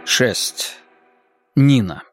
6. Нина.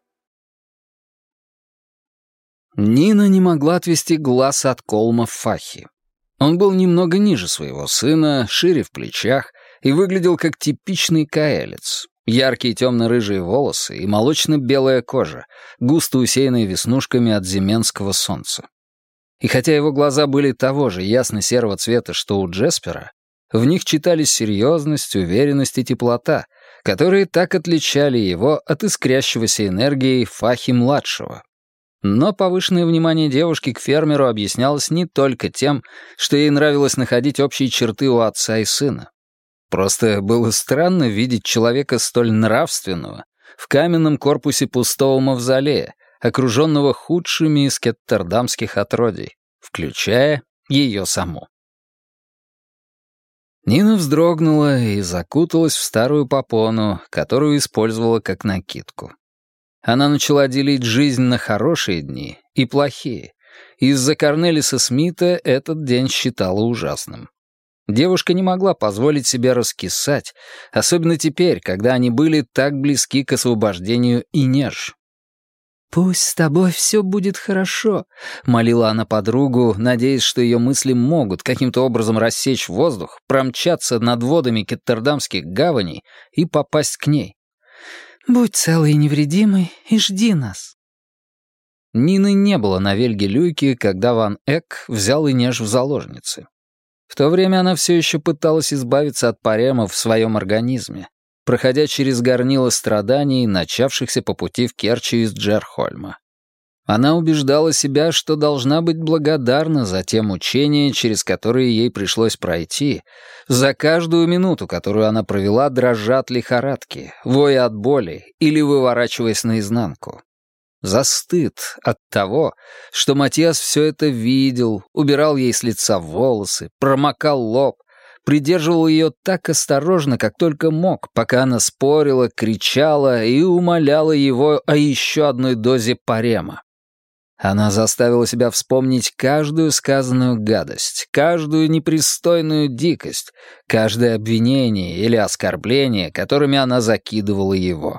Нина не могла отвести глаз от Колма Фахи. Он был немного ниже своего сына, шире в плечах и выглядел как типичный каэлец. Яркие темно-рыжие волосы и молочно-белая кожа, густо усеянная веснушками от зименского солнца. И хотя его глаза были того же ясно-серого цвета, что у Джеспера, в них читались серьезность, уверенность и теплота, которые так отличали его от искрящегося энергией Фахи-младшего. Но повышенное внимание девушки к фермеру объяснялось не только тем, что ей нравилось находить общие черты у отца и сына. Просто было странно видеть человека столь нравственного в каменном корпусе пустого мавзолея, окруженного худшими из кеттердамских отродий, включая ее саму. Нина вздрогнула и закуталась в старую попону, которую использовала как накидку. Она начала делить жизнь на хорошие дни и плохие. Из-за Корнелиса Смита этот день считала ужасным. Девушка не могла позволить себе раскисать, особенно теперь, когда они были так близки к освобождению Инеж. «Пусть с тобой все будет хорошо», — молила она подругу, надеясь, что ее мысли могут каким-то образом рассечь воздух, промчаться над водами кеттердамских гаваней и попасть к ней. «Будь целый и невредимый и жди нас». Нины не было на Вельге-Люйке, когда Ван Эк взял Инеж в заложницы. В то время она все еще пыталась избавиться от паремов в своем организме, проходя через горнило страданий, начавшихся по пути в Керчи из Джерхольма. Она убеждала себя, что должна быть благодарна за те мучения, через которые ей пришлось пройти, за каждую минуту, которую она провела, дрожа от лихорадки, воя от боли или выворачиваясь наизнанку. За стыд от того, что Матиас все это видел, убирал ей с лица волосы, промокал лоб, придерживал ее так осторожно, как только мог, пока она спорила, кричала и умоляла его о еще одной дозе парема. Она заставила себя вспомнить каждую сказанную гадость, каждую непристойную дикость, каждое обвинение или оскорбление, которыми она закидывала его.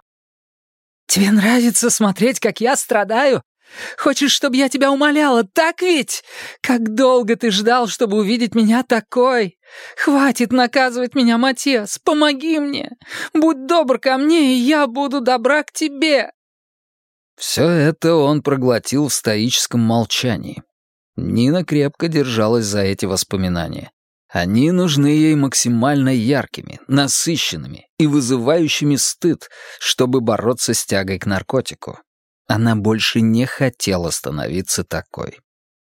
«Тебе нравится смотреть, как я страдаю? Хочешь, чтобы я тебя умоляла, так ведь? Как долго ты ждал, чтобы увидеть меня такой? Хватит наказывать меня, Матиас, помоги мне. Будь добр ко мне, и я буду добра к тебе». Все это он проглотил в стоическом молчании. Нина крепко держалась за эти воспоминания. Они нужны ей максимально яркими, насыщенными и вызывающими стыд, чтобы бороться с тягой к наркотику. Она больше не хотела становиться такой.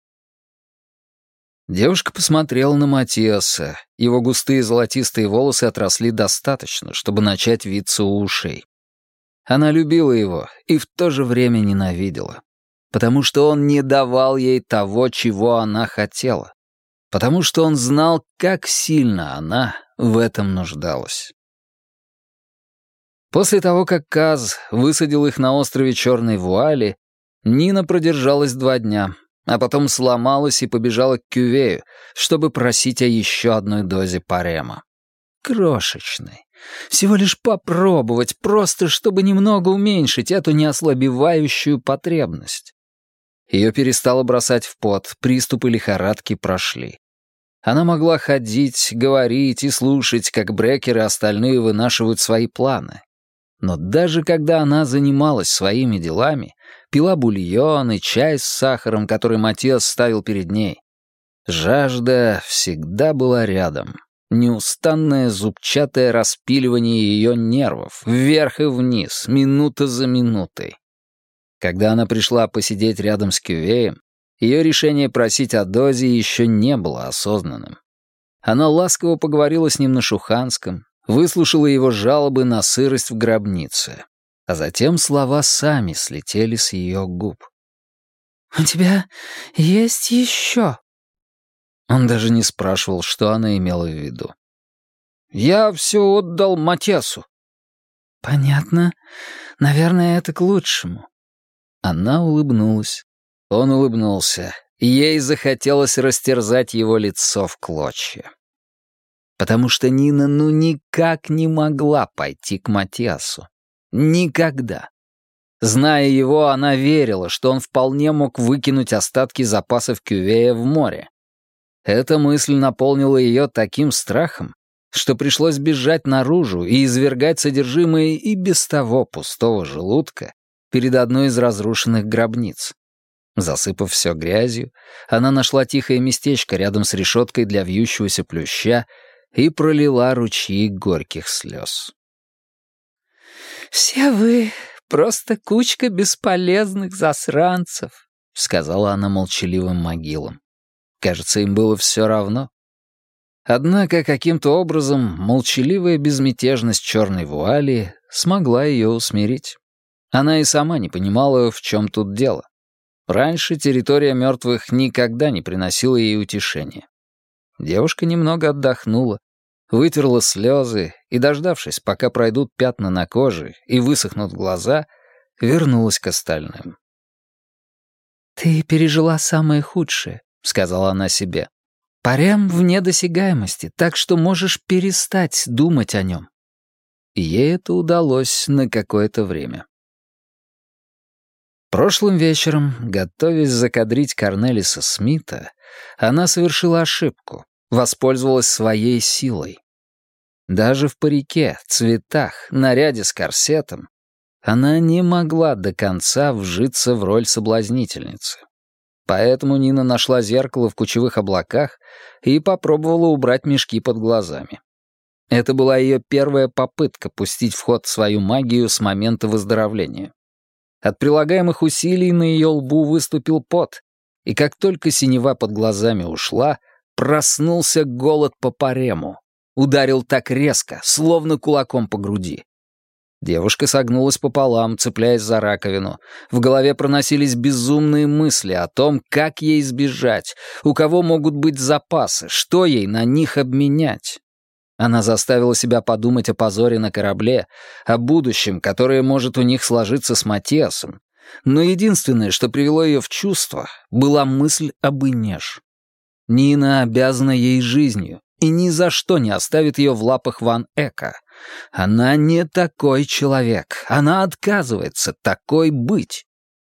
Девушка посмотрела на Матиаса. Его густые золотистые волосы отросли достаточно, чтобы начать виться у ушей. Она любила его и в то же время ненавидела. Потому что он не давал ей того, чего она хотела. Потому что он знал, как сильно она в этом нуждалась. После того, как Каз высадил их на острове Черной Вуали, Нина продержалась 2 дня, а потом сломалась и побежала к Кювею, чтобы просить о еще одной дозе парема. Крошечной. Всего лишь попробовать, просто чтобы немного уменьшить эту неослабевающую потребность. Ее перестало бросать в пот, приступы лихорадки прошли. Она могла ходить, говорить и слушать, как Брекер и остальные вынашивают свои планы. Но даже когда она занималась своими делами, пила бульон и чай с сахаром, который Матиас ставил перед ней, жажда всегда была рядом. Неустанное зубчатое распиливание ее нервов, вверх и вниз, минута за минутой. Когда она пришла посидеть рядом с Кювеем, ее решение просить о дозе еще не было осознанным. Она ласково поговорила с ним на шуханском, выслушала его жалобы на сырость в гробнице, а затем слова сами слетели с ее губ. «У тебя есть еще?» Он даже не спрашивал, что она имела в виду. «Я все отдал Матиасу». «Понятно. Наверное, это к лучшему». Она улыбнулась. Он улыбнулся. Ей захотелось растерзать его лицо в клочья. Потому что Нина никак не могла пойти к Матиасу. Никогда. Зная его, она верила, что он вполне мог выкинуть остатки запасов кювея в море. Эта мысль наполнила ее таким страхом, что пришлось бежать наружу и извергать содержимое и без того пустого желудка перед одной из разрушенных гробниц. Засыпав все грязью, она нашла тихое местечко рядом с решеткой для вьющегося плюща и пролила ручьи горьких слез. «Все вы просто кучка бесполезных засранцев», — сказала она молчаливым могилам. Кажется, им было все равно. Однако каким-то образом молчаливая безмятежность черной вуали смогла ее усмирить. Она и сама не понимала, в чем тут дело. Раньше территория мертвых никогда не приносила ей утешения. Девушка немного отдохнула, вытерла слезы и, дождавшись, пока пройдут пятна на коже и высохнут глаза, вернулась к остальным. «Ты пережила самое худшее», — сказала она себе. «Парем вне досягаемости, так что можешь перестать думать о нем». И ей это удалось на какое-то время. Прошлым вечером, готовясь закадрить Корнелиса Смита, она совершила ошибку, воспользовалась своей силой. Даже в парике, цветах, наряде с корсетом она не могла до конца вжиться в роль соблазнительницы. Поэтому Нина нашла зеркало в кучевых облаках и попробовала убрать мешки под глазами. Это была ее первая попытка пустить в ход свою магию с момента выздоровления. От прилагаемых усилий на ее лбу выступил пот, и как только синева под глазами ушла, проснулся голод по парему. Ударил так резко, словно кулаком по груди. Девушка согнулась пополам, цепляясь за раковину. В голове проносились безумные мысли о том, как ей сбежать, у кого могут быть запасы, что ей на них обменять. Она заставила себя подумать о позоре на корабле, о будущем, которое может у них сложиться с Матиасом. Но единственное, что привело ее в чувство, была мысль об Инеж. Нина обязана ей жизнью и ни за что не оставит ее в лапах Ван Эка. Она не такой человек. Она отказывается такой быть.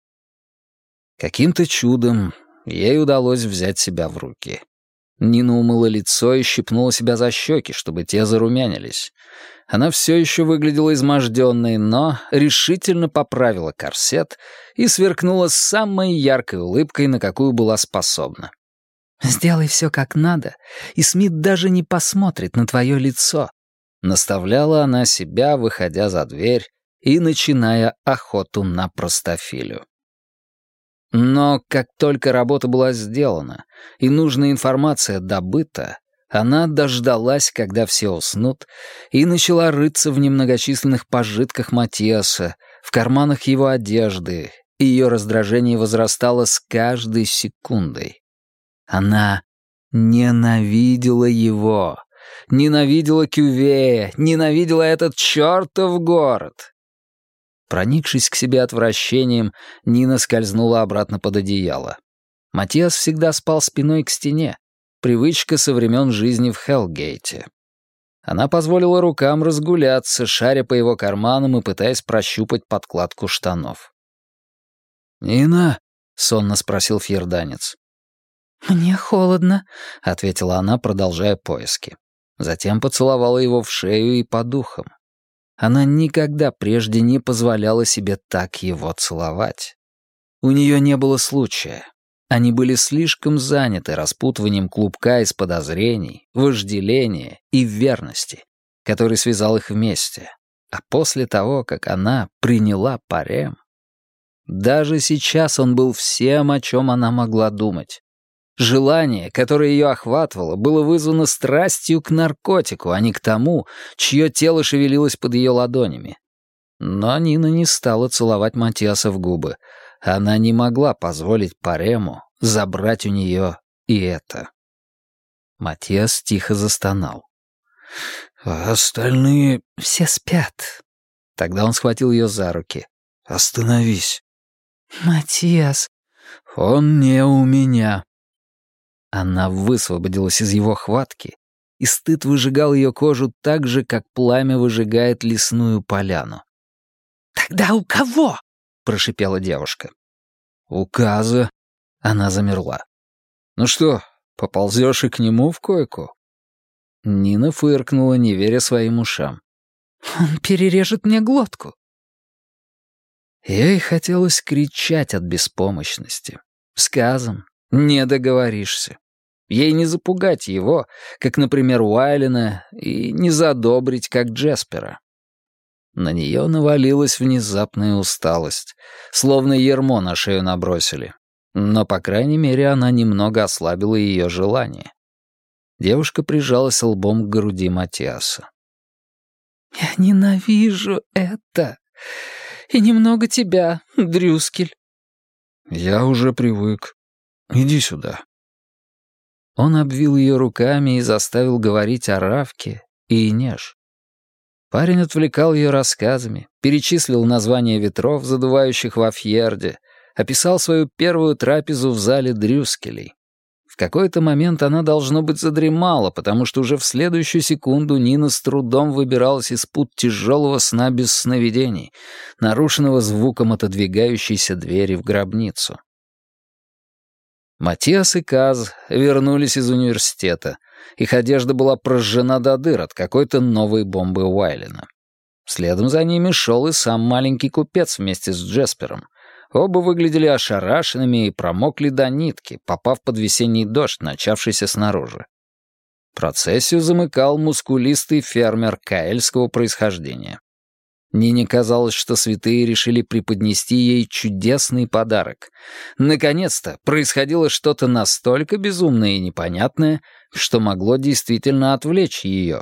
Каким-то чудом ей удалось взять себя в руки. Нина умыла лицо и щипнула себя за щеки, чтобы те зарумянились. Она все еще выглядела изможденной, но решительно поправила корсет и сверкнула самой яркой улыбкой, на какую была способна. «Сделай все как надо, и Смит даже не посмотрит на твое лицо», — наставляла она себя, выходя за дверь и начиная охоту на простофилю. Но как только работа была сделана и нужная информация добыта, она дождалась, когда все уснут, и начала рыться в немногочисленных пожитках Матиаса, в карманах его одежды, и ее раздражение возрастало с каждой секундой. Она ненавидела его, ненавидела Кювея, ненавидела этот чертов город. Проникшись к себе отвращением, Нина скользнула обратно под одеяло. Матиас всегда спал спиной к стене, привычка со времен жизни в Хеллгейте. Она позволила рукам разгуляться, шаря по его карманам и пытаясь прощупать подкладку штанов. «Нина?» — сонно спросил фьерданец. «Мне холодно», — ответила она, продолжая поиски. Затем поцеловала его в шею и по духам. Она никогда прежде не позволяла себе так его целовать. У нее не было случая. Они были слишком заняты распутыванием клубка из подозрений, вожделения и верности, который связал их вместе. А после того, как она приняла парем... Даже сейчас он был всем, о чем она могла думать. Желание, которое ее охватывало, было вызвано страстью к наркотику, а не к тому, чье тело шевелилось под ее ладонями. Но Нина не стала целовать Матиаса в губы. Она не могла позволить Парему забрать у нее и это. Матиас тихо застонал. «А остальные...» «Все спят». Тогда он схватил ее за руки. «Остановись». «Матиас...» «Он не у меня». Она высвободилась из его хватки, и стыд выжигал ее кожу так же, как пламя выжигает лесную поляну. «Тогда у кого?» — прошипела девушка. «У Каза». Она замерла. «Ну что, поползешь и к нему в койку?» Нина фыркнула, не веря своим ушам. «Он перережет мне глотку». Ей хотелось кричать от беспомощности. С Казом не договоришься. Ей не запугать его, как, например, Уайлена, и не задобрить, как Джеспера. На нее навалилась внезапная усталость, словно ярмо на шею набросили. Но, по крайней мере, она немного ослабила ее желание. Девушка прижалась лбом к груди Матиаса. «Я ненавижу это. И немного тебя, Дрюскель». «Я уже привык. Иди сюда». Он обвил ее руками и заставил говорить о Равке и Инеж. Парень отвлекал ее рассказами, перечислил названия ветров, задувающих во Фьерде, описал свою первую трапезу в зале Дрюскелей. В какой-то момент она, должно быть, задремала, потому что уже в следующую секунду Нина с трудом выбиралась из пут тяжелого сна без сновидений, нарушенного звуком отодвигающейся двери в гробницу. Матиас и Каз вернулись из университета. Их одежда была прожжена до дыр от какой-то новой бомбы Уайлена. Следом за ними шел и сам маленький купец вместе с Джеспером. Оба выглядели ошарашенными и промокли до нитки, попав под весенний дождь, начавшийся снаружи. Процессию замыкал мускулистый фермер каэльского происхождения. Нине казалось, что святые решили преподнести ей чудесный подарок. Наконец-то происходило что-то настолько безумное и непонятное, что могло действительно отвлечь ее.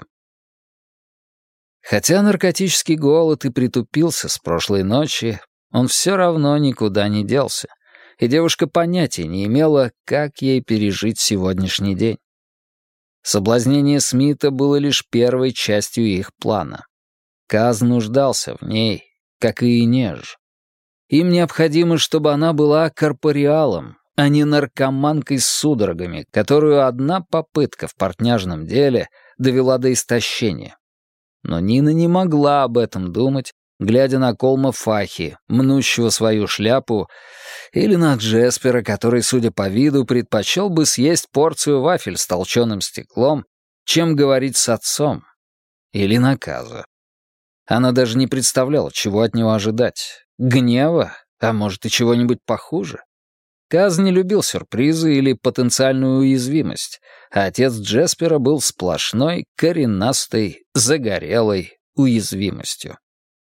Хотя наркотический голод и притупился с прошлой ночи, он все равно никуда не делся, и девушка понятия не имела, как ей пережить сегодняшний день. Соблазнение Смита было лишь первой частью их плана. Каз нуждался в ней, как и Инеж. Им необходимо, чтобы она была корпориалом, а не наркоманкой с судорогами, которую одна попытка в портняжном деле довела до истощения. Но Нина не могла об этом думать, глядя на Колма Фахи, мнущего свою шляпу, или на Джеспера, который, судя по виду, предпочел бы съесть порцию вафель с толченым стеклом, чем говорить с отцом, или на Каза. Она даже не представляла, чего от него ожидать. Гнева? А может, и чего-нибудь похуже? Каз не любил сюрпризы или потенциальную уязвимость, а отец Джеспера был сплошной, коренастой, загорелой уязвимостью.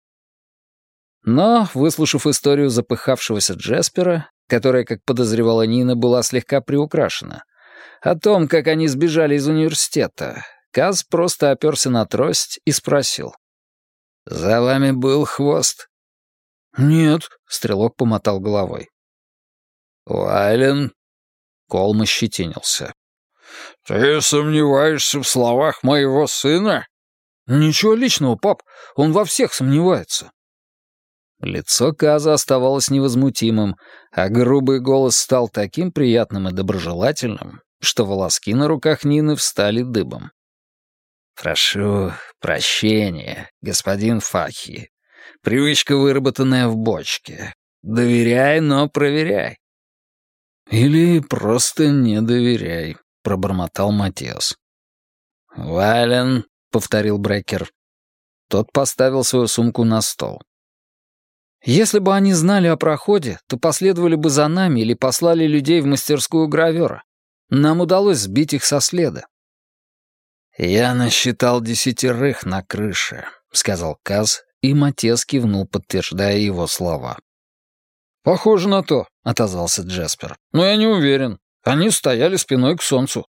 Но, выслушав историю запыхавшегося Джеспера, которая, как подозревала Нина, была слегка приукрашена, о том, как они сбежали из университета, Каз просто оперся на трость и спросил. «За вами был хвост?» «Нет», — стрелок помотал головой. «Уайлен?» Колм ощетинился. «Ты сомневаешься в словах моего сына?» «Ничего личного, пап, он во всех сомневается». Лицо Каза оставалось невозмутимым, а грубый голос стал таким приятным и доброжелательным, что волоски на руках Нины встали дыбом. «Прошу прощения, господин Фахи. Привычка, выработанная в бочке. Доверяй, но проверяй». «Или просто не доверяй», — пробормотал Матиас. «Вален», — повторил Брекер. Тот поставил свою сумку на стол. «Если бы они знали о проходе, то последовали бы за нами или послали людей в мастерскую гравера. Нам удалось сбить их со следа». «Я насчитал 10 на крыше», — сказал Каз, и Матиас кивнул, подтверждая его слова. «Похоже на то», — отозвался Джеспер. «Но я не уверен. Они стояли спиной к солнцу».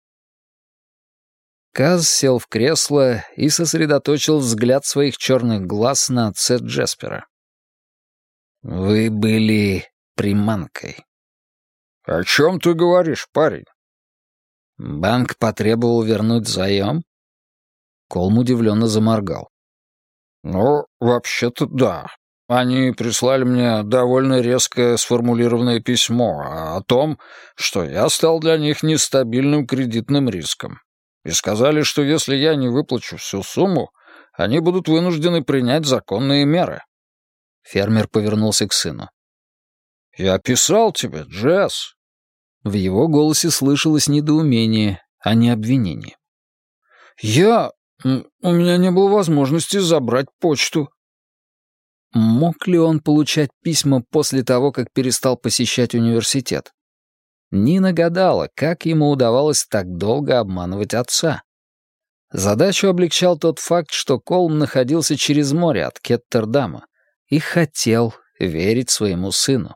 Каз сел в кресло и сосредоточил взгляд своих черных глаз на отце Джеспера. «Вы были приманкой». «О чем ты говоришь, парень?» «Банк потребовал вернуть заем?» Колм удивленно заморгал. «Ну, вообще-то да. Они прислали мне довольно резко сформулированное письмо о том, что я стал для них нестабильным кредитным риском. И сказали, что если я не выплачу всю сумму, они будут вынуждены принять законные меры». Фермер повернулся к сыну. «Я писал тебе, Джесс». В его голосе слышалось недоумение, а не обвинение. У меня не было возможности забрать почту». Мог ли он получать письма после того, как перестал посещать университет? Нина гадала, как ему удавалось так долго обманывать отца. Задачу облегчал тот факт, что Колм находился через море от Кеттердама и хотел верить своему сыну.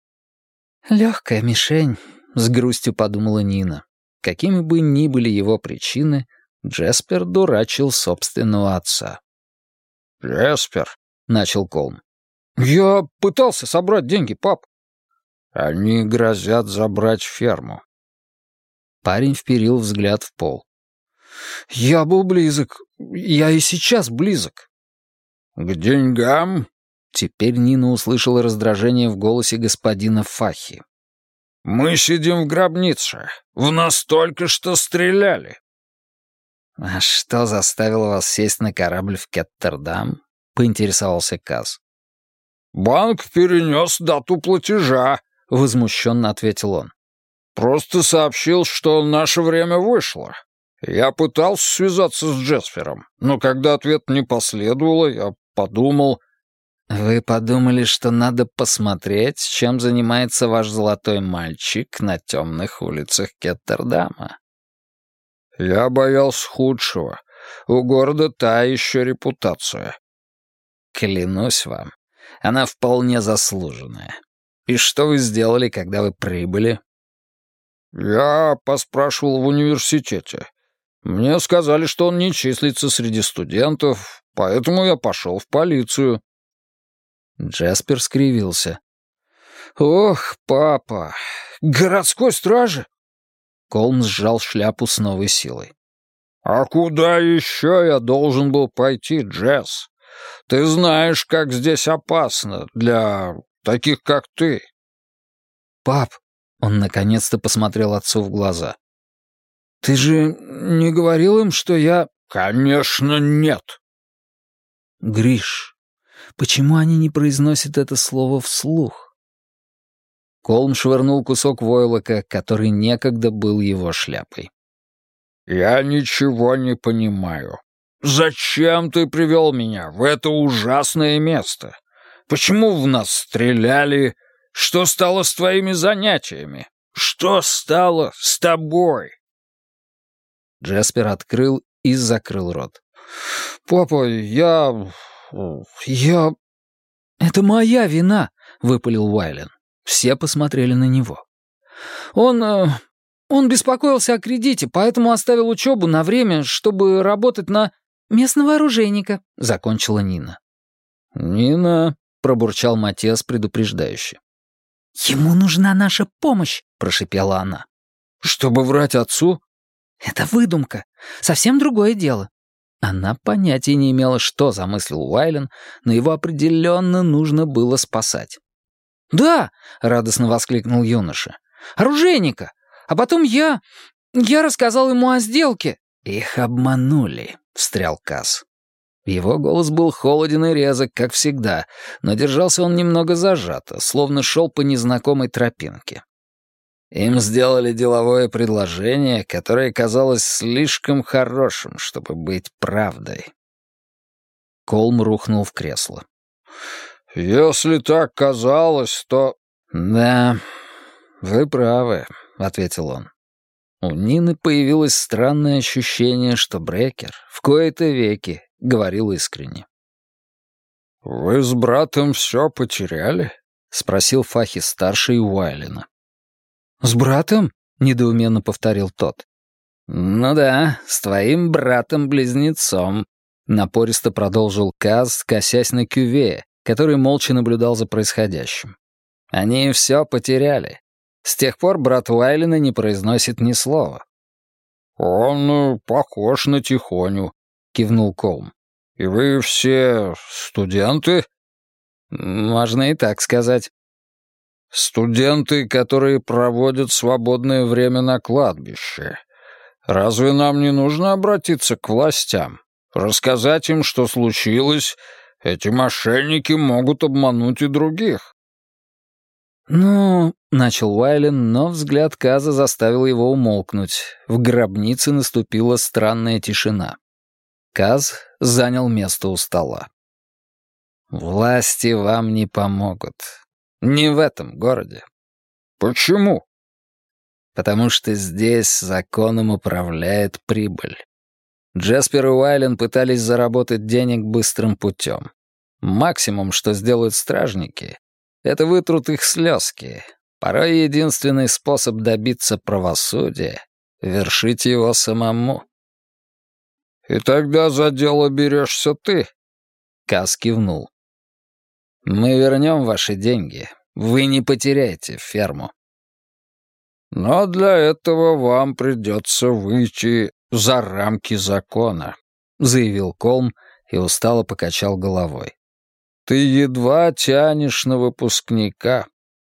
«Легкая мишень», — с грустью подумала Нина. Какими бы ни были его причины, Джеспер дурачил собственного отца. «Джеспер», — начал Колм. «Я пытался собрать деньги, пап». «Они грозят забрать ферму». Парень вперил взгляд в пол. «Я был близок. Я и сейчас близок». «К деньгам?» Теперь Нина услышала раздражение в голосе господина Фахи. «Мы сидим в гробнице. В нас только что стреляли». «А что заставило вас сесть на корабль в Кеттердам?» — поинтересовался Каз. «Банк перенес дату платежа», — возмущенно ответил он. «Просто сообщил, что наше время вышло. Я пытался связаться с Джеспером, но когда ответ не последовало, я подумал...» «Вы подумали, что надо посмотреть, чем занимается ваш золотой мальчик на темных улицах Кеттердама?» «Я боялся худшего. У города та еще репутация». «Клянусь вам, она вполне заслуженная. И что вы сделали, когда вы прибыли?» «Я поспрашивал в университете. Мне сказали, что он не числится среди студентов, поэтому я пошел в полицию». Джеспер скривился. «Ох, папа, городской стражи?» Колм сжал шляпу с новой силой. «А куда еще я должен был пойти, Джесс? Ты знаешь, как здесь опасно для таких, как ты». «Пап», — он наконец-то посмотрел отцу в глаза, — «ты же не говорил им, что я...» «Конечно, нет». «Гриш, почему они не произносят это слово вслух?» Колм швырнул кусок войлока, который некогда был его шляпой. «Я ничего не понимаю. Зачем ты привел меня в это ужасное место? Почему в нас стреляли? Что стало с твоими занятиями? Что стало с тобой?» Джеспер открыл и закрыл рот. «Папа, я... «Это моя вина», — выпалил Уайлен. Все посмотрели на него. Он беспокоился о кредите, поэтому оставил учебу на время, чтобы работать на местного оружейника», — закончила Нина. «Нина», — пробурчал Матиас предупреждающе. «Ему нужна наша помощь», — прошипела она. «Чтобы врать отцу?» «Это выдумка. Совсем другое дело». Она понятия не имела, что замыслил Уайлен, но его определенно нужно было спасать. «Да!» — радостно воскликнул юноша. «Оружейника! А потом я рассказал ему о сделке». «Их обманули», — встрял Каз. Его голос был холоден и резок, как всегда, но держался он немного зажато, словно шел по незнакомой тропинке. Им сделали деловое предложение, которое казалось слишком хорошим, чтобы быть правдой. Колм рухнул в кресло. «Если так казалось, то...» «Да, вы правы», — ответил он. У Нины появилось странное ощущение, что Брекер в кои-то веки говорил искренне. «Вы с братом все потеряли?» — спросил Фахи-старший Уайлена. «С братом?» — недоуменно повторил тот. «Ну да, с твоим братом-близнецом», — напористо продолжил Каз, косясь на Кювея, который молча наблюдал за происходящим. «Они все потеряли. С тех пор брат Уайлена не произносит ни слова». «Он похож на Тихоню», — кивнул Колм. «И вы все студенты?» «Можно и так сказать». «Студенты, которые проводят свободное время на кладбище. Разве нам не нужно обратиться к властям? Рассказать им, что случилось, Эти мошенники могут обмануть и других». «Ну...» — начал Уайлен, но взгляд Каза заставил его умолкнуть. В гробнице наступила странная тишина. Каз занял место у стола. «Власти вам не помогут. Не в этом городе». «Почему?» «Потому что здесь законом управляет прибыль. Джеспер и Уайлен пытались заработать денег быстрым путем. Максимум, что сделают стражники, это вытрут их слезки. Порой единственный способ добиться правосудия — вершить его самому». «И тогда за дело берешься ты?» Каз кивнул. «Мы вернем ваши деньги. Вы не потеряете ферму». «Но для этого вам придется выйти за рамки закона», — заявил Колм и устало покачал головой. «Ты едва тянешь на выпускника».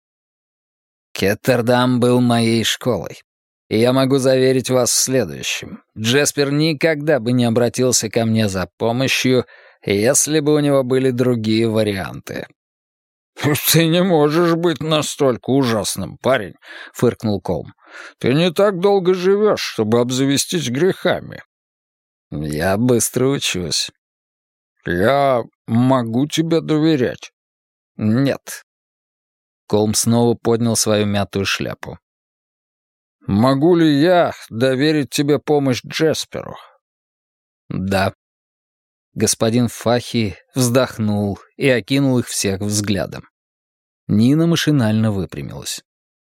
Кеттердам был моей школой. И я могу заверить вас в следующем. Джеспер никогда бы не обратился ко мне за помощью, если бы у него были другие варианты. «Ты не можешь быть настолько ужасным, парень», — фыркнул Колм. «Ты не так долго живешь, чтобы обзавестись грехами». «Я быстро учусь». «Я могу тебе доверять». «Нет». Колм снова поднял свою мятую шляпу. «Могу ли я доверить тебе помощь Джесперу?» «Да». Господин Фахи вздохнул и окинул их всех взглядом. Нина машинально выпрямилась.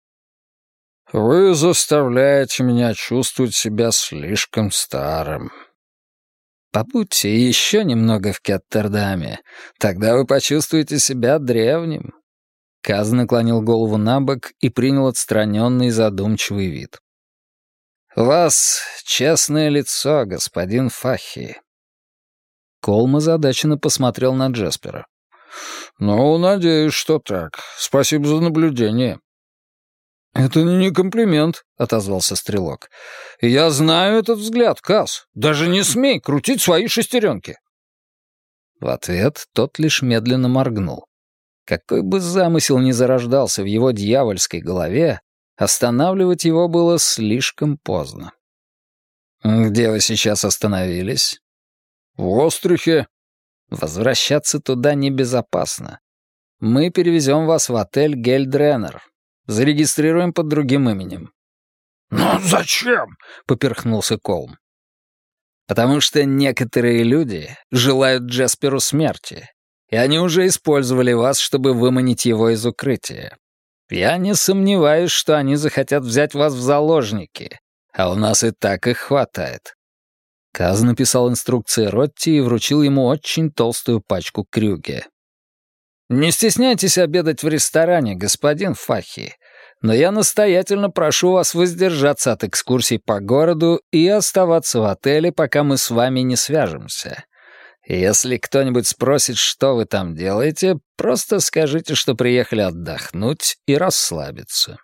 «Вы заставляете меня чувствовать себя слишком старым». «Побудьте еще немного в Кеттердаме, тогда вы почувствуете себя древним». Каз наклонил голову набок и принял отстраненный задумчивый вид. «У вас честное лицо, господин Фахи». Колм озадаченно посмотрел на Джеспера. «Ну, надеюсь, что так. Спасибо за наблюдение». «Это не комплимент», — отозвался Стрелок. «Я знаю этот взгляд, Каз. Даже не смей крутить свои шестеренки». В ответ тот лишь медленно моргнул. Какой бы замысел ни зарождался в его дьявольской голове, останавливать его было слишком поздно. «Где вы сейчас остановились?» «В Острихе». «Возвращаться туда небезопасно. Мы перевезем вас в отель Гельдренер. Зарегистрируем под другим именем». «Но зачем?» — поперхнулся Колм. «Потому что некоторые люди желают Джесперу смерти, и они уже использовали вас, чтобы выманить его из укрытия. Я не сомневаюсь, что они захотят взять вас в заложники, а у нас и так их хватает». Каз написал инструкции Ротти и вручил ему очень толстую пачку крюге. «Не стесняйтесь обедать в ресторане, господин Фахи, но я настоятельно прошу вас воздержаться от экскурсий по городу и оставаться в отеле, пока мы с вами не свяжемся. Если кто-нибудь спросит, что вы там делаете, просто скажите, что приехали отдохнуть и расслабиться».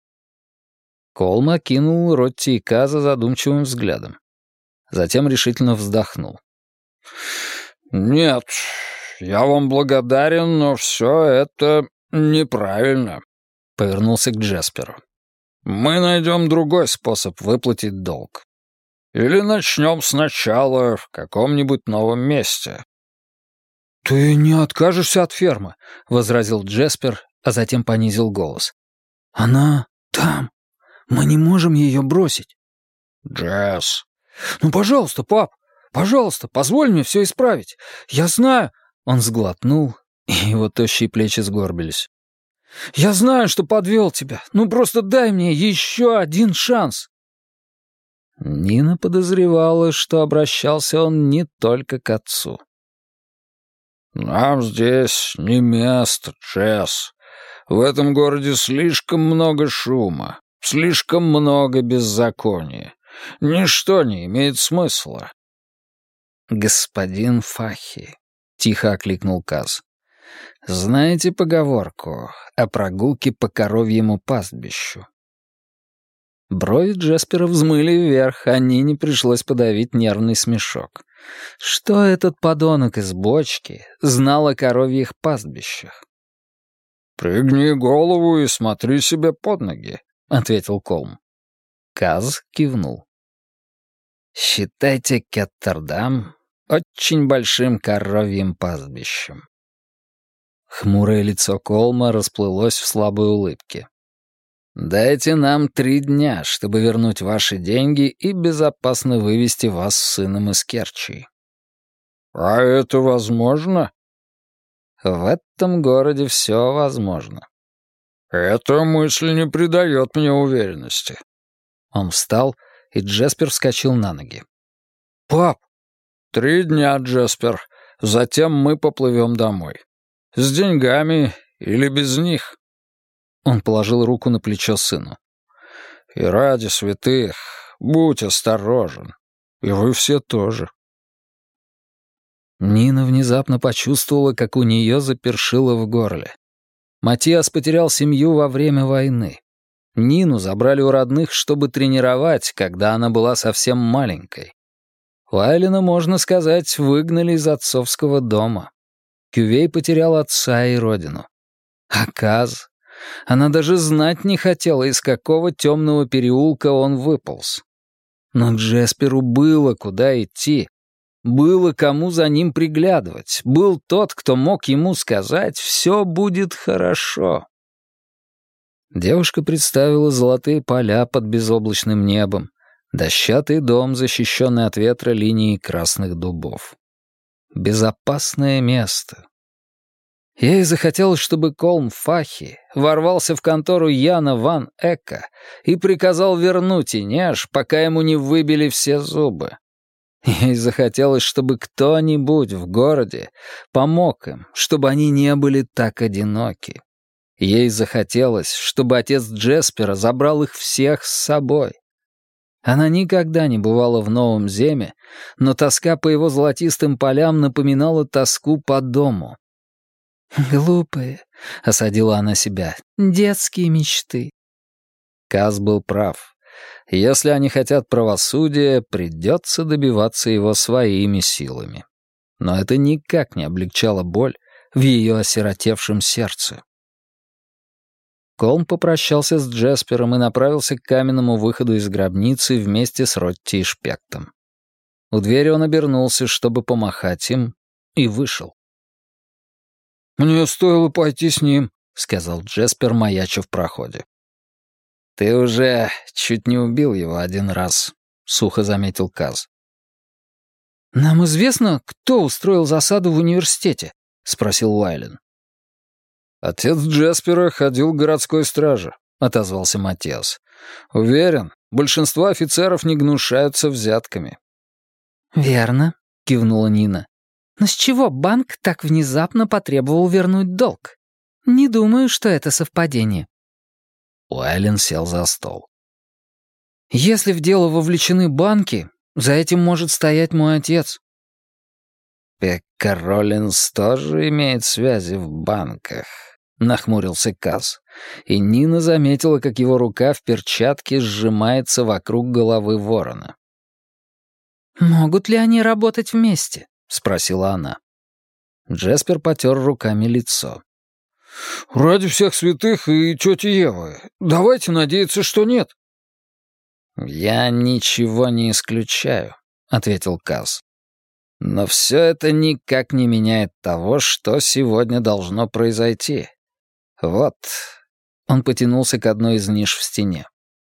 Колм окинул Ротти и Каза задумчивым взглядом. Затем решительно вздохнул. «Нет, я вам благодарен, но все это неправильно», — повернулся к Джесперу. «Мы найдем другой способ выплатить долг. Или начнем сначала в каком-нибудь новом месте». «Ты не откажешься от фермы», — возразил Джеспер, а затем понизил голос. «Она там. Мы не можем ее бросить». «Джесс». «Ну, пожалуйста, пап, пожалуйста, позволь мне все исправить. Я знаю...» Он сглотнул, и его тощие плечи сгорбились. «Я знаю, что подвел тебя. Ну, просто дай мне еще один шанс». Нина подозревала, что обращался он не только к отцу. «Нам здесь не место, Джесс. В этом городе слишком много шума, слишком много беззакония. Ничто не имеет смысла». «Господин Фахи», — тихо окликнул Каз, — «знаете поговорку о прогулке по коровьему пастбищу?» Брови Джеспера взмыли вверх, а Нине пришлось подавить нервный смешок. Что этот подонок из бочки знал о коровьих пастбищах? «Пригни голову и смотри себе под ноги», — ответил Колм. Каз кивнул. «Считайте Кеттердам очень большим коровьим пастбищем». Хмурое лицо Колма расплылось в слабой улыбке. «Дайте нам 3 дня, чтобы вернуть ваши деньги и безопасно вывести вас с сыном из Керчи». «А это возможно?» «В этом городе все возможно». «Эта мысль не придает мне уверенности». Он встал, и Джеспер вскочил на ноги. «Пап, 3 дня, Джеспер, затем мы поплывем домой. С деньгами или без них». Он положил руку на плечо сыну. «И ради святых, будь осторожен. И вы все тоже». Нина внезапно почувствовала, как у нее запершило в горле. Матиас потерял семью во время войны. Нину забрали у родных, чтобы тренировать, когда она была совсем маленькой. Уайлена, можно сказать, выгнали из отцовского дома. Кювей потерял отца и родину. А Каз? Она даже знать не хотела, из какого темного переулка он выполз. Но Джесперу было куда идти. Было кому за ним приглядывать. Был тот, кто мог ему сказать «все будет хорошо». Девушка представила золотые поля под безоблачным небом, дощатый дом, защищенный от ветра линией красных дубов. Безопасное место. Ей захотелось, чтобы Колм Фахи ворвался в контору Яна ван Эка и приказал вернуть Инеш, пока ему не выбили все зубы. Ей захотелось, чтобы кто-нибудь в городе помог им, чтобы они не были так одиноки. Ей захотелось, чтобы отец Джеспера забрал их всех с собой. Она никогда не бывала в Новом Земе, но тоска по его золотистым полям напоминала тоску по дому. «Глупые», — осадила она себя, — «детские мечты». Каз был прав. Если они хотят правосудия, придется добиваться его своими силами. Но это никак не облегчало боль в ее осиротевшем сердце. Колм попрощался с Джеспером и направился к каменному выходу из гробницы вместе с Ротти и Шпектом. У двери он обернулся, чтобы помахать им, и вышел. «Мне стоило пойти с ним», — сказал Джеспер, маяча в проходе. «Ты уже чуть не убил его 1 раз», — сухо заметил Каз. «Нам известно, кто устроил засаду в университете?» — спросил Уайлен. «Отец Джеспера ходил к городской страже», — отозвался Матиас. «Уверен, большинство офицеров не гнушаются взятками». «Верно», — кивнула Нина. «Но с чего банк так внезапно потребовал вернуть долг? Не думаю, что это совпадение». Уайлен сел за стол. «Если в дело вовлечены банки, за этим может стоять мой отец». «Пекка Роллинс тоже имеет связи в банках», — нахмурился Каз, и Нина заметила, как его рука в перчатке сжимается вокруг головы ворона. «Могут ли они работать вместе?» — спросила она. Джеспер потер руками лицо. «Ради всех святых и тети Евы, давайте надеяться, что нет». «Я ничего не исключаю», — ответил Каз. «Но все это никак не меняет того, что сегодня должно произойти. Вот». Он потянулся к одной из ниш в стене.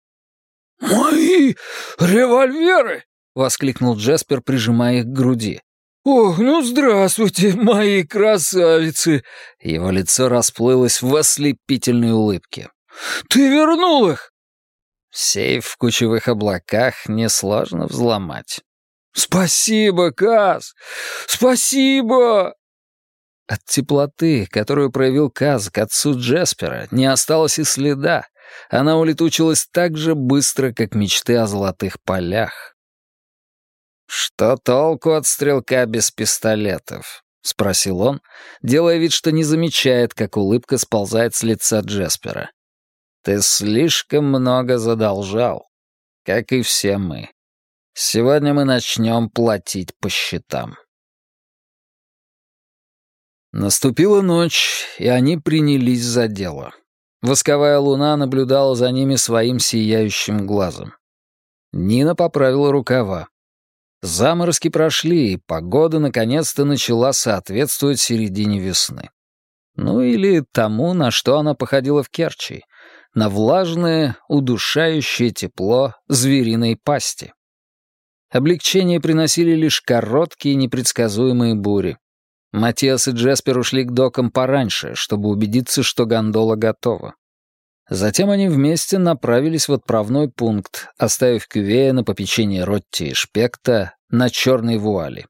«Мои револьверы!» — воскликнул Джеспер, прижимая их к груди. «Ох, ну здравствуйте, мои красавицы!» Его лицо расплылось в ослепительной улыбке. «Ты вернул их?» Сейф в кучевых облаках несложно взломать. «Спасибо, Каз! Спасибо!» От теплоты, которую проявил Каз к отцу Джеспера, не осталось и следа. Она улетучилась так же быстро, как мечты о золотых полях. «Что толку от стрелка без пистолетов?» — спросил он, делая вид, что не замечает, как улыбка сползает с лица Джеспера. «Ты слишком много задолжал, как и все мы. Сегодня мы начнем платить по счетам». Наступила ночь, и они принялись за дело. Восковая луна наблюдала за ними своим сияющим глазом. Нина поправила рукава. Заморозки прошли, и погода наконец-то начала соответствовать середине весны. Ну или тому, на что она походила в Керчи, на влажное, удушающее тепло звериной пасти. Облегчение приносили лишь короткие непредсказуемые бури. Матиас и Джеспер ушли к докам пораньше, чтобы убедиться, что гондола готова. Затем они вместе направились в отправной пункт, оставив Кювея на попечение Ротти и Шпекта на черной вуали.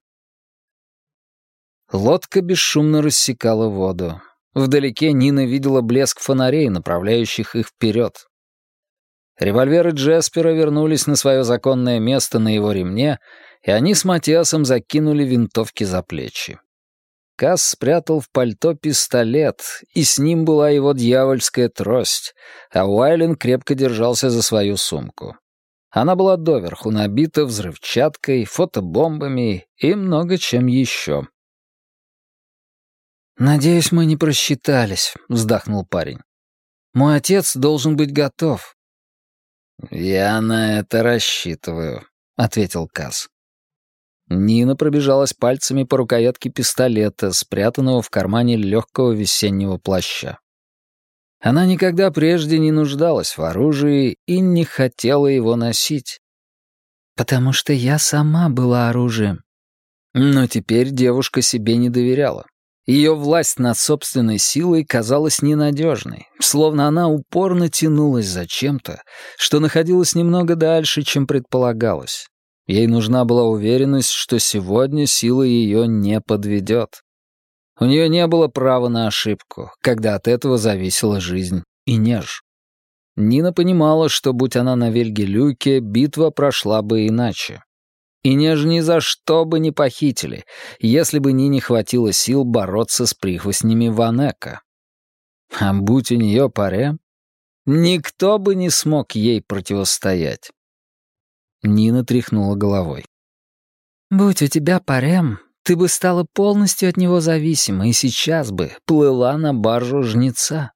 Лодка бесшумно рассекала воду. Вдалеке Нина видела блеск фонарей, направляющих их вперед. Револьверы Джеспера вернулись на свое законное место на его ремне, и они с Матиасом закинули винтовки за плечи. Касс спрятал в пальто пистолет, и с ним была его дьявольская трость, а Уайлен крепко держался за свою сумку. Она была доверху набита взрывчаткой, фотобомбами и много чем еще. «Надеюсь, мы не просчитались», — вздохнул парень. «Мой отец должен быть готов». «Я на это рассчитываю», — ответил Касс. Нина пробежалась пальцами по рукоятке пистолета, спрятанного в кармане легкого весеннего плаща. Она никогда прежде не нуждалась в оружии и не хотела его носить. «Потому что я сама была оружием». Но теперь девушка себе не доверяла. Ее власть над собственной силой казалась ненадежной, словно она упорно тянулась за чем-то, что находилось немного дальше, чем предполагалось. Ей нужна была уверенность, что сегодня сила ее не подведет. У нее не было права на ошибку, когда от этого зависела жизнь Инеж. Нина понимала, что, будь она на Вельге-Люке, битва прошла бы иначе. Инеж ни за что бы не похитили, если бы Нине хватило сил бороться с прихвостнями Ванека. А будь у нее парем, никто бы не смог ей противостоять. Нина тряхнула головой. «Будь у тебя парем, ты бы стала полностью от него зависима и сейчас бы плыла на баржу жнеца».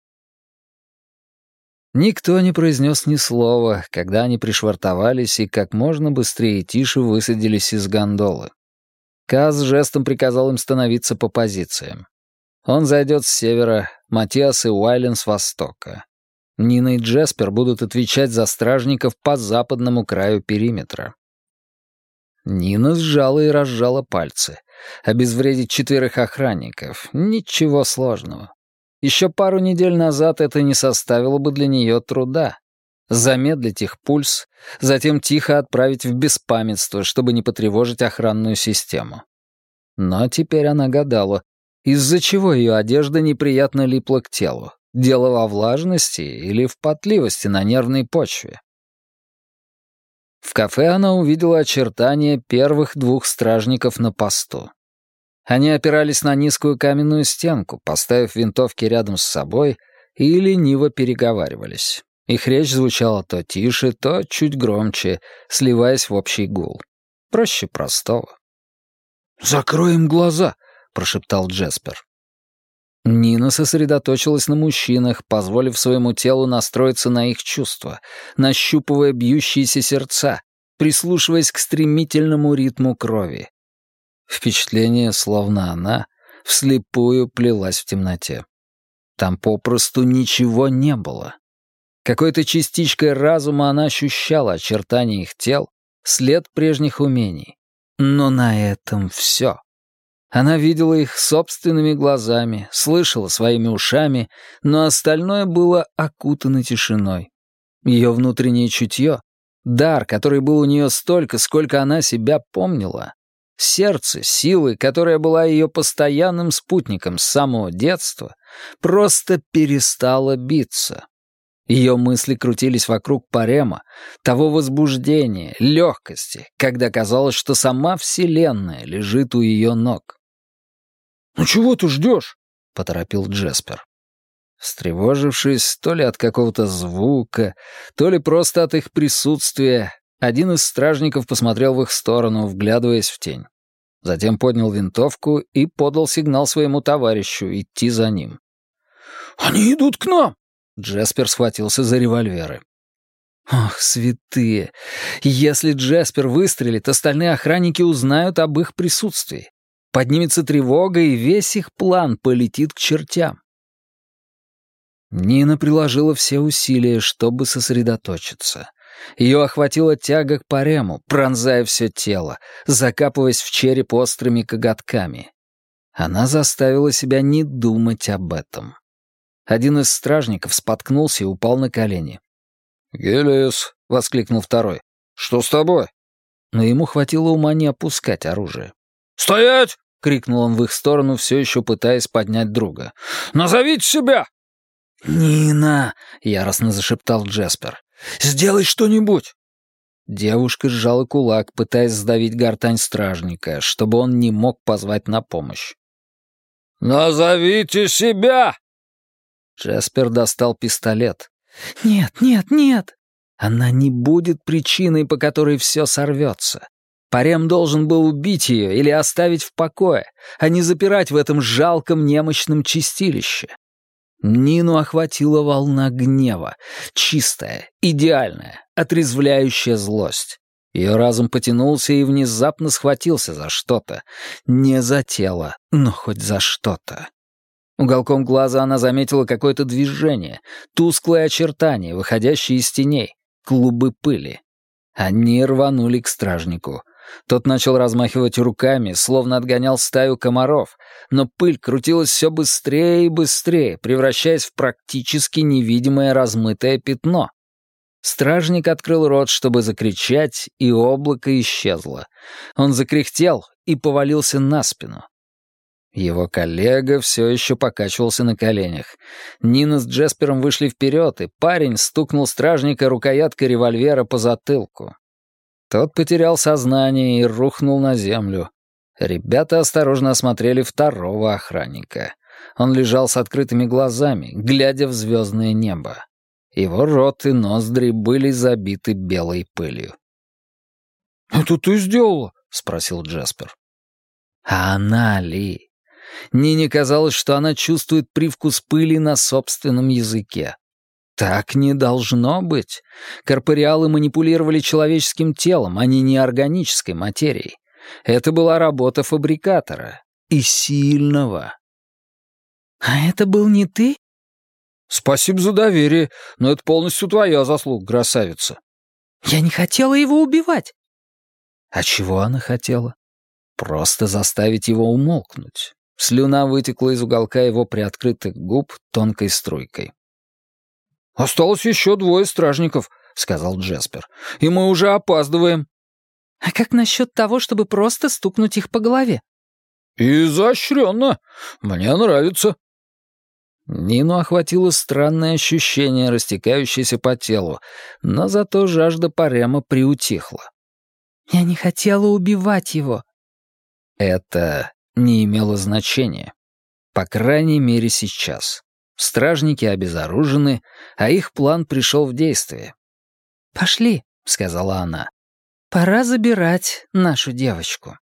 Никто не произнес ни слова, когда они пришвартовались и как можно быстрее и тише высадились из гондолы. Каз жестом приказал им становиться по позициям. Он зайдет с севера, Матиас и Уайлен с востока. Нина и Джеспер будут отвечать за стражников по западному краю периметра. Нина сжала и разжала пальцы. Обезвредить 4 охранников — ничего сложного. Еще пару недель назад это не составило бы для нее труда. Замедлить их пульс, затем тихо отправить в беспамятство, чтобы не потревожить охранную систему. Но теперь она гадала, из-за чего ее одежда неприятно липла к телу. Дело во влажности или в потливости на нервной почве? В кафе она увидела очертания первых 2 стражников на посту. Они опирались на низкую каменную стенку, поставив винтовки рядом с собой, и лениво переговаривались. Их речь звучала то тише, то чуть громче, сливаясь в общий гул. Проще простого. «Закрой им глаза», — прошептал Джеспер. Нина сосредоточилась на мужчинах, позволив своему телу настроиться на их чувства, нащупывая бьющиеся сердца, прислушиваясь к стремительному ритму крови. Впечатление, словно она вслепую плелась в темноте. Там попросту ничего не было. Какой-то частичкой разума она ощущала очертания их тел, след прежних умений. Но на этом все. Она видела их собственными глазами, слышала своими ушами, но остальное было окутано тишиной. Ее внутреннее чутье, дар, который был у нее столько, сколько она себя помнила, сердце, силы, которая была ее постоянным спутником с самого детства, просто перестало биться. Ее мысли крутились вокруг парема, того возбуждения, легкости, когда казалось, что сама Вселенная лежит у ее ног. «Ну чего ты ждешь?» — поторопил Джеспер. Встревожившись то ли от какого-то звука, то ли просто от их присутствия, один из стражников посмотрел в их сторону, вглядываясь в тень. Затем поднял винтовку и подал сигнал своему товарищу идти за ним. «Они идут к нам!» Джеспер схватился за револьверы. Ох, святые! Если Джеспер выстрелит, остальные охранники узнают об их присутствии. Поднимется тревога, и весь их план полетит к чертям. Нина приложила все усилия, чтобы сосредоточиться. Ее охватила тяга к парему, пронзая все тело, закапываясь в череп острыми коготками. Она заставила себя не думать об этом. Один из стражников споткнулся и упал на колени. «Гелиес!» — воскликнул второй. «Что с тобой?» Но ему хватило ума не опускать оружие. «Стоять!» — крикнул он в их сторону, все еще пытаясь поднять друга. «Назовите себя!» «Нина!» — яростно зашептал Джеспер. «Сделай что-нибудь!» Девушка сжала кулак, пытаясь сдавить гортань стражника, чтобы он не мог позвать на помощь. «Назовите себя!» Джеспер достал пистолет. «Нет, нет, нет!» Она не будет причиной, по которой все сорвется. Парем должен был убить ее или оставить в покое, а не запирать в этом жалком немощном чистилище. Нину охватила волна гнева, чистая, идеальная, отрезвляющая злость. Ее разум потянулся и внезапно схватился за что-то. Не за тело, но хоть за что-то. Уголком глаза она заметила какое-то движение, тусклые очертания, выходящие из теней, клубы пыли. Они рванули к стражнику. Тот начал размахивать руками, словно отгонял стаю комаров, но пыль крутилась все быстрее и быстрее, превращаясь в практически невидимое размытое пятно. Стражник открыл рот, чтобы закричать, и облако исчезло. Он закряхтел и повалился на спину. Его коллега все еще покачивался на коленях. Нина с Джеспером вышли вперед, и парень стукнул стражника рукояткой револьвера по затылку. Тот потерял сознание и рухнул на землю. Ребята осторожно осмотрели второго охранника. Он лежал с открытыми глазами, глядя в звездное небо. Его рот и ноздри были забиты белой пылью. «Это ты сделала?» — спросил Джеспер. А она ли? Нине казалось, что она чувствует привкус пыли на собственном языке. Так не должно быть. Корпориалы манипулировали человеческим телом, а не неорганической материей. Это была работа фабрикатора. И сильного. «А это был не ты?» «Спасибо за доверие, но это полностью твоя заслуга, красавица». «Я не хотела его убивать». А чего она хотела? Просто заставить его умолкнуть. Слюна вытекла из уголка его приоткрытых губ тонкой струйкой. «Осталось еще 2 стражников», — сказал Джеспер. «И мы уже опаздываем». «А как насчет того, чтобы просто стукнуть их по голове?» «Изощренно. Мне нравится». Нину охватило странное ощущение, растекающееся по телу, но зато жажда парема приутихла. «Я не хотела убивать его». Это не имело значения. По крайней мере, сейчас. Стражники обезоружены, а их план пришел в действие. «Пошли», — сказала она. — «пора забирать нашу девочку».